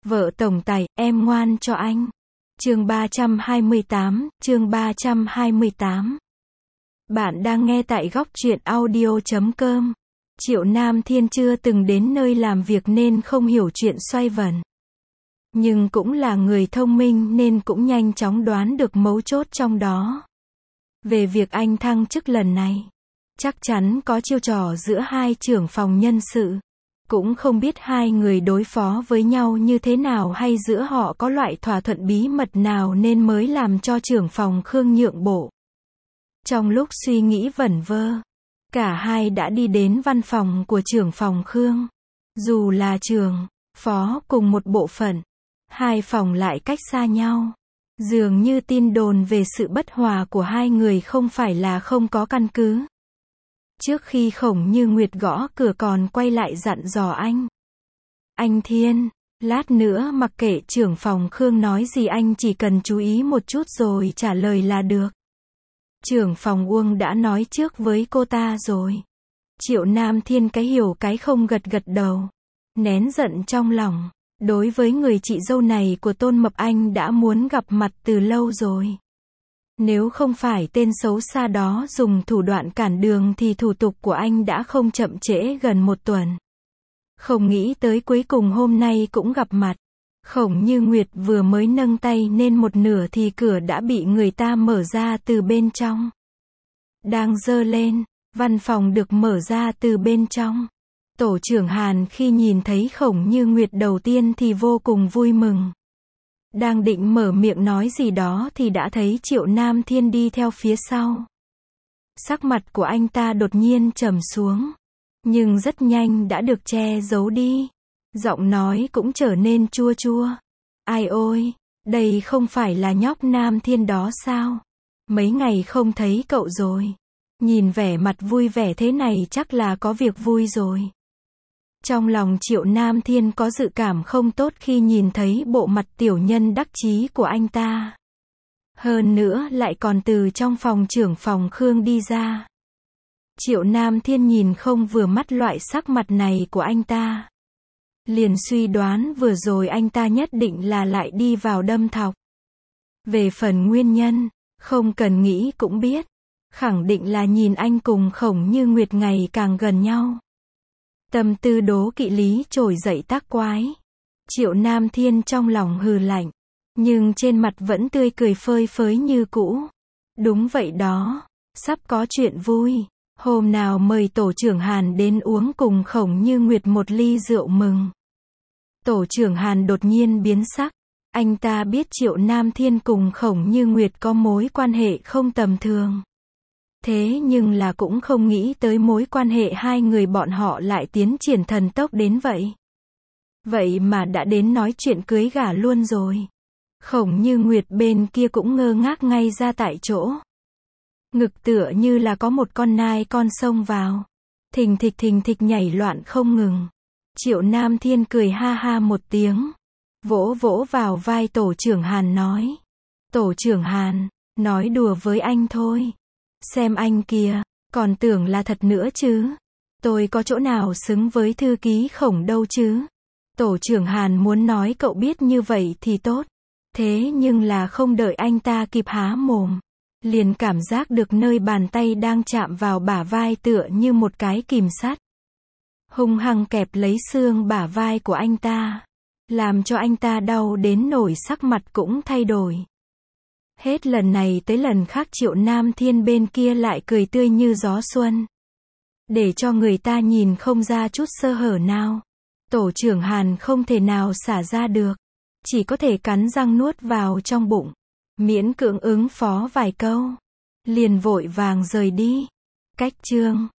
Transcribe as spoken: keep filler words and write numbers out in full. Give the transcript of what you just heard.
Vợ tổng tài, em ngoan cho anh. Chương ba trăm hai mươi tám, chương ba trăm hai mươi tám. Bạn đang nghe tại góc truyện audio chấm com. Triệu Nam Thiên chưa từng đến nơi làm việc nên không hiểu chuyện xoay vần. Nhưng cũng là người thông minh nên cũng nhanh chóng đoán được mấu chốt trong đó. Về việc anh thăng chức lần này, chắc chắn có chiêu trò giữa hai trưởng phòng nhân sự. Cũng không biết hai người đối phó với nhau như thế nào hay giữa họ có loại thỏa thuận bí mật nào nên mới làm cho trưởng phòng Khương nhượng bộ. Trong lúc suy nghĩ vẩn vơ, cả hai đã đi đến văn phòng của trưởng phòng Khương. Dù là trưởng, phó cùng một bộ phận, hai phòng lại cách xa nhau. Dường như tin đồn về sự bất hòa của hai người không phải là không có căn cứ. Trước khi Khổng Như Nguyệt gõ cửa còn quay lại dặn dò anh. Anh Thiên, lát nữa mặc kệ trưởng phòng Khương nói gì anh chỉ cần chú ý một chút rồi trả lời là được. Trưởng phòng Uông đã nói trước với cô ta rồi. Triệu Nam Thiên cái hiểu cái không gật gật đầu. Nén giận trong lòng. Đối với người chị dâu này của Tôn Mập anh đã muốn gặp mặt từ lâu rồi. Nếu không phải tên xấu xa đó dùng thủ đoạn cản đường thì thủ tục của anh đã không chậm trễ gần một tuần. Không nghĩ tới cuối cùng hôm nay cũng gặp mặt. Khổng Như Nguyệt vừa mới nâng tay nên một nửa thì cửa đã bị người ta mở ra từ bên trong. Đang giơ lên, văn phòng được mở ra từ bên trong. Tổ trưởng Hàn khi nhìn thấy Khổng Như Nguyệt đầu tiên thì vô cùng vui mừng. Đang định mở miệng nói gì đó thì đã thấy Triệu Nam Thiên đi theo phía sau. Sắc mặt của anh ta đột nhiên trầm xuống. Nhưng rất nhanh đã được che giấu đi. Giọng nói cũng trở nên chua chua. Ai ôi, đây không phải là nhóc Nam Thiên đó sao? Mấy ngày không thấy cậu rồi. Nhìn vẻ mặt vui vẻ thế này chắc là có việc vui rồi. Trong lòng Triệu Nam Thiên có dự cảm không tốt khi nhìn thấy bộ mặt tiểu nhân đắc chí của anh ta. Hơn nữa lại còn từ trong phòng trưởng phòng Khương đi ra. Triệu Nam Thiên nhìn không vừa mắt loại sắc mặt này của anh ta. Liền suy đoán vừa rồi anh ta nhất định là lại đi vào đâm thọc. Về phần nguyên nhân, không cần nghĩ cũng biết. Khẳng định là nhìn anh cùng Khổng Như Nguyệt ngày càng gần nhau. Tâm tư đố kỵ lý trồi dậy tác quái. Triệu Nam Thiên trong lòng hừ lạnh. Nhưng trên mặt vẫn tươi cười phơi phới như cũ. Đúng vậy đó. Sắp có chuyện vui. Hôm nào mời tổ trưởng Hàn đến uống cùng Khổng Như Nguyệt một ly rượu mừng. Tổ trưởng Hàn đột nhiên biến sắc. Anh ta biết Triệu Nam Thiên cùng Khổng Như Nguyệt có mối quan hệ không tầm thường. Thế nhưng là cũng không nghĩ tới mối quan hệ hai người bọn họ lại tiến triển thần tốc đến vậy. Vậy mà đã đến nói chuyện cưới gả luôn rồi. Khổng Như Nguyệt bên kia cũng ngơ ngác ngay ra tại chỗ. Ngực tựa như là có một con nai con xông vào. Thình thịch thình thịch nhảy loạn không ngừng. Triệu Nam Thiên cười ha ha một tiếng. Vỗ vỗ vào vai tổ trưởng Hàn nói. Tổ trưởng Hàn, nói đùa với anh thôi. Xem anh kìa, còn tưởng là thật nữa chứ. Tôi có chỗ nào xứng với thư ký Khổng đâu chứ. Tổ trưởng Hàn muốn nói cậu biết như vậy thì tốt. Thế nhưng là không đợi anh ta kịp há mồm. Liền cảm giác được nơi bàn tay đang chạm vào bả vai tựa như một cái kìm sắt. Hung hăng kẹp lấy xương bả vai của anh ta. Làm cho anh ta đau đến nổi sắc mặt cũng thay đổi. Hết lần này tới lần khác Triệu Nam Thiên bên kia lại cười tươi như gió xuân. Để cho người ta nhìn không ra chút sơ hở nào. Tổ trưởng Hàn không thể nào xả ra được. Chỉ có thể cắn răng nuốt vào trong bụng. Miễn cưỡng ứng phó vài câu. Liền vội vàng rời đi. Cách chương.